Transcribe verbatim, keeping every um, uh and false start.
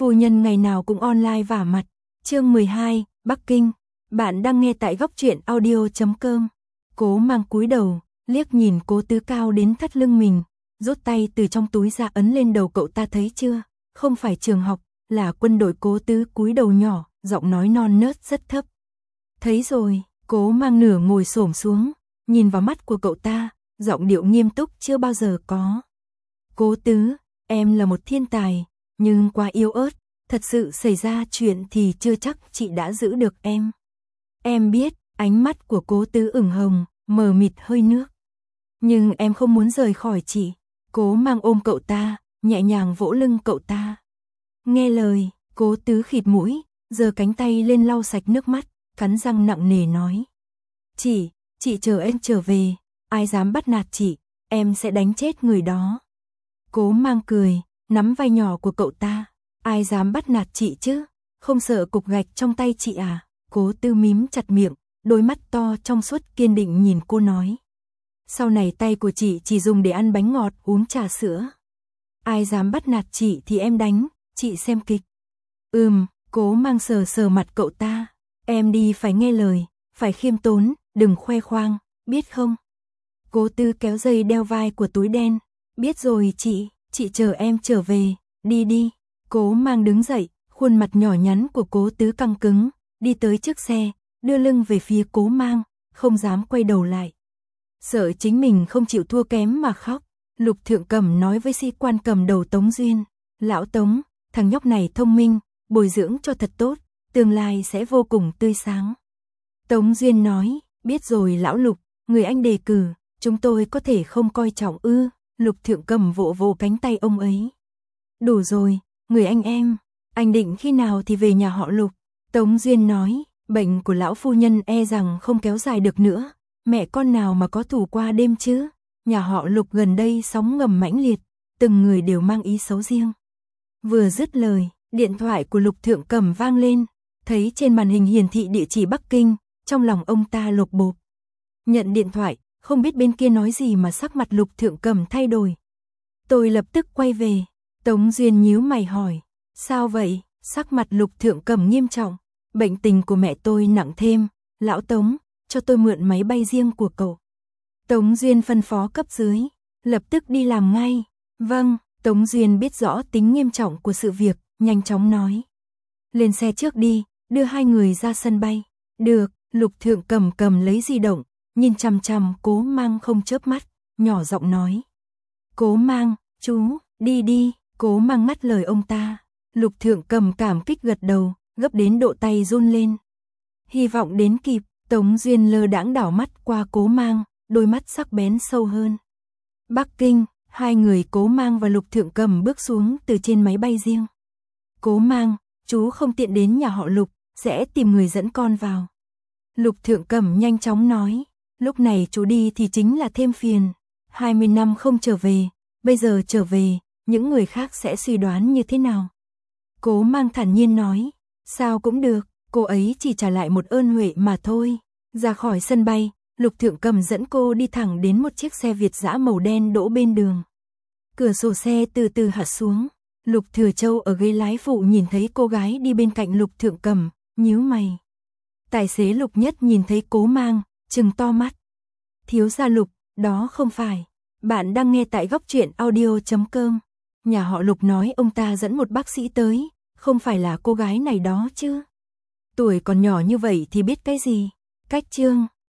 phu nhân ngày nào cũng online vả mặt. Chương mười hai, Bắc Kinh. Bạn đang nghe tại góc truyện audio chấm com. Cố Mang cúi đầu, liếc nhìn Cố Tứ cao đến thắt lưng mình, rút tay từ trong túi ra ấn lên đầu cậu ta, thấy chưa? Không phải trường học, là quân đội. Cố Tứ cúi đầu nhỏ, giọng nói non nớt rất thấp. Thấy rồi. Cố Mang nửa ngồi xổm xuống, nhìn vào mắt của cậu ta, giọng điệu nghiêm túc chưa bao giờ có. Cố Tứ, em là một thiên tài, nhưng quá yếu ớt, thật sự xảy ra chuyện thì chưa chắc chị đã giữ được em. Em biết. Ánh mắt của Cố Tứ ửng hồng, mờ mịt hơi nước. Nhưng em không muốn rời khỏi chị. Cố Mang ôm cậu ta, nhẹ nhàng vỗ lưng cậu ta. Nghe lời. Cố Tứ khịt mũi, giơ cánh tay lên lau sạch nước mắt, cắn răng nặng nề nói. Chị, chị chờ em trở về, ai dám bắt nạt chị, em sẽ đánh chết người đó. Cố Mang cười, nắm vai nhỏ của cậu ta. Ai dám bắt nạt chị chứ, không sợ cục gạch trong tay chị à? Cố Tứ mím chặt miệng, đôi mắt to trong suốt kiên định nhìn cô nói. Sau này tay của chị chỉ dùng để ăn bánh ngọt, uống trà sữa. Ai dám bắt nạt chị thì em đánh, chị xem kịch. Ừm. Cố Mang sờ sờ mặt cậu ta. Em đi phải nghe lời, phải khiêm tốn, đừng khoe khoang, biết không? Cố Tứ kéo dây đeo vai của túi đen. Biết rồi chị, chị chờ em trở về, đi đi. Cố Mang đứng dậy, khuôn mặt nhỏ nhắn của Cố Tứ căng cứng, đi tới trước xe, đưa lưng về phía Cố Mang, không dám quay đầu lại. Sợ chính mình không chịu thua kém mà khóc, Lục Thượng Cẩm nói với sĩ quan cầm đầu Tống Duyên. Lão Tống, thằng nhóc này thông minh, bồi dưỡng cho thật tốt, tương lai sẽ vô cùng tươi sáng. Tống Duyên nói, biết rồi lão Lục, người anh đề cử, chúng tôi có thể không coi trọng ư? Lục Thượng Cẩm vỗ vỗ cánh tay ông ấy. Đủ rồi, người anh em, anh định khi nào thì về nhà họ Lục? Tống Duyên nói, bệnh của lão phu nhân e rằng không kéo dài được nữa, mẹ con nào mà có thủ qua đêm chứ? Nhà họ Lục gần đây sóng ngầm mãnh liệt, từng người đều mang ý xấu riêng. Vừa dứt lời, điện thoại của Lục Thượng Cẩm vang lên, thấy trên màn hình hiển thị địa chỉ Bắc Kinh, trong lòng ông ta lột bột. Nhận điện thoại, không biết bên kia nói gì mà sắc mặt Lục Thượng Cẩm thay đổi. Tôi lập tức quay về. Tống Duyên nhíu mày hỏi, sao vậy? Sắc mặt Lục Thượng Cẩm nghiêm trọng. Bệnh tình của mẹ tôi nặng thêm, lão Tống, cho tôi mượn máy bay riêng của cậu. Tống Duyên phân phó cấp dưới, lập tức đi làm ngay. Vâng. Tống Duyên biết rõ tính nghiêm trọng của sự việc, nhanh chóng nói. Lên xe trước đi, đưa hai người ra sân bay. Được. Lục Thượng Cẩm cầm lấy di động, nhìn chằm chằm Cố Mang không chớp mắt, nhỏ giọng nói. Cố Mang, chú, đi đi. Cố Mang ngắt lời ông ta. Lục Thượng Cẩm cảm kích gật đầu, gấp đến độ tay run lên. Hy vọng đến kịp. Tống Duyên lơ đãng đảo mắt qua Cố Mang, đôi mắt sắc bén sâu hơn. Bắc Kinh. Hai người Cố Mang và Lục Thượng Cẩm bước xuống từ trên máy bay riêng. Cố Mang, chú không tiện đến nhà họ Lục, sẽ tìm người dẫn con vào. Lục Thượng Cẩm nhanh chóng nói, lúc này chú đi thì chính là thêm phiền. hai mươi năm không trở về, bây giờ trở về, những người khác sẽ suy đoán như thế nào? Cố Mang thản nhiên nói, sao cũng được, cô ấy chỉ trả lại một ơn huệ mà thôi. Ra khỏi sân bay, Lục Thượng Cẩm dẫn cô đi thẳng đến một chiếc xe Việt dã màu đen đỗ bên đường. Cửa sổ xe từ từ hạ xuống, Lục Thừa Châu ở ghế lái phụ nhìn thấy cô gái đi bên cạnh Lục Thượng Cẩm, nhíu mày. Tài xế Lục Nhất nhìn thấy Cố Mang, trừng to mắt. Thiếu gia Lục, đó không phải. Bạn đang nghe tại góc truyện audio chấm com. Nhà họ Lục nói ông ta dẫn một bác sĩ tới, không phải là cô gái này đó chứ? Tuổi còn nhỏ như vậy thì biết cái gì? Cách chương.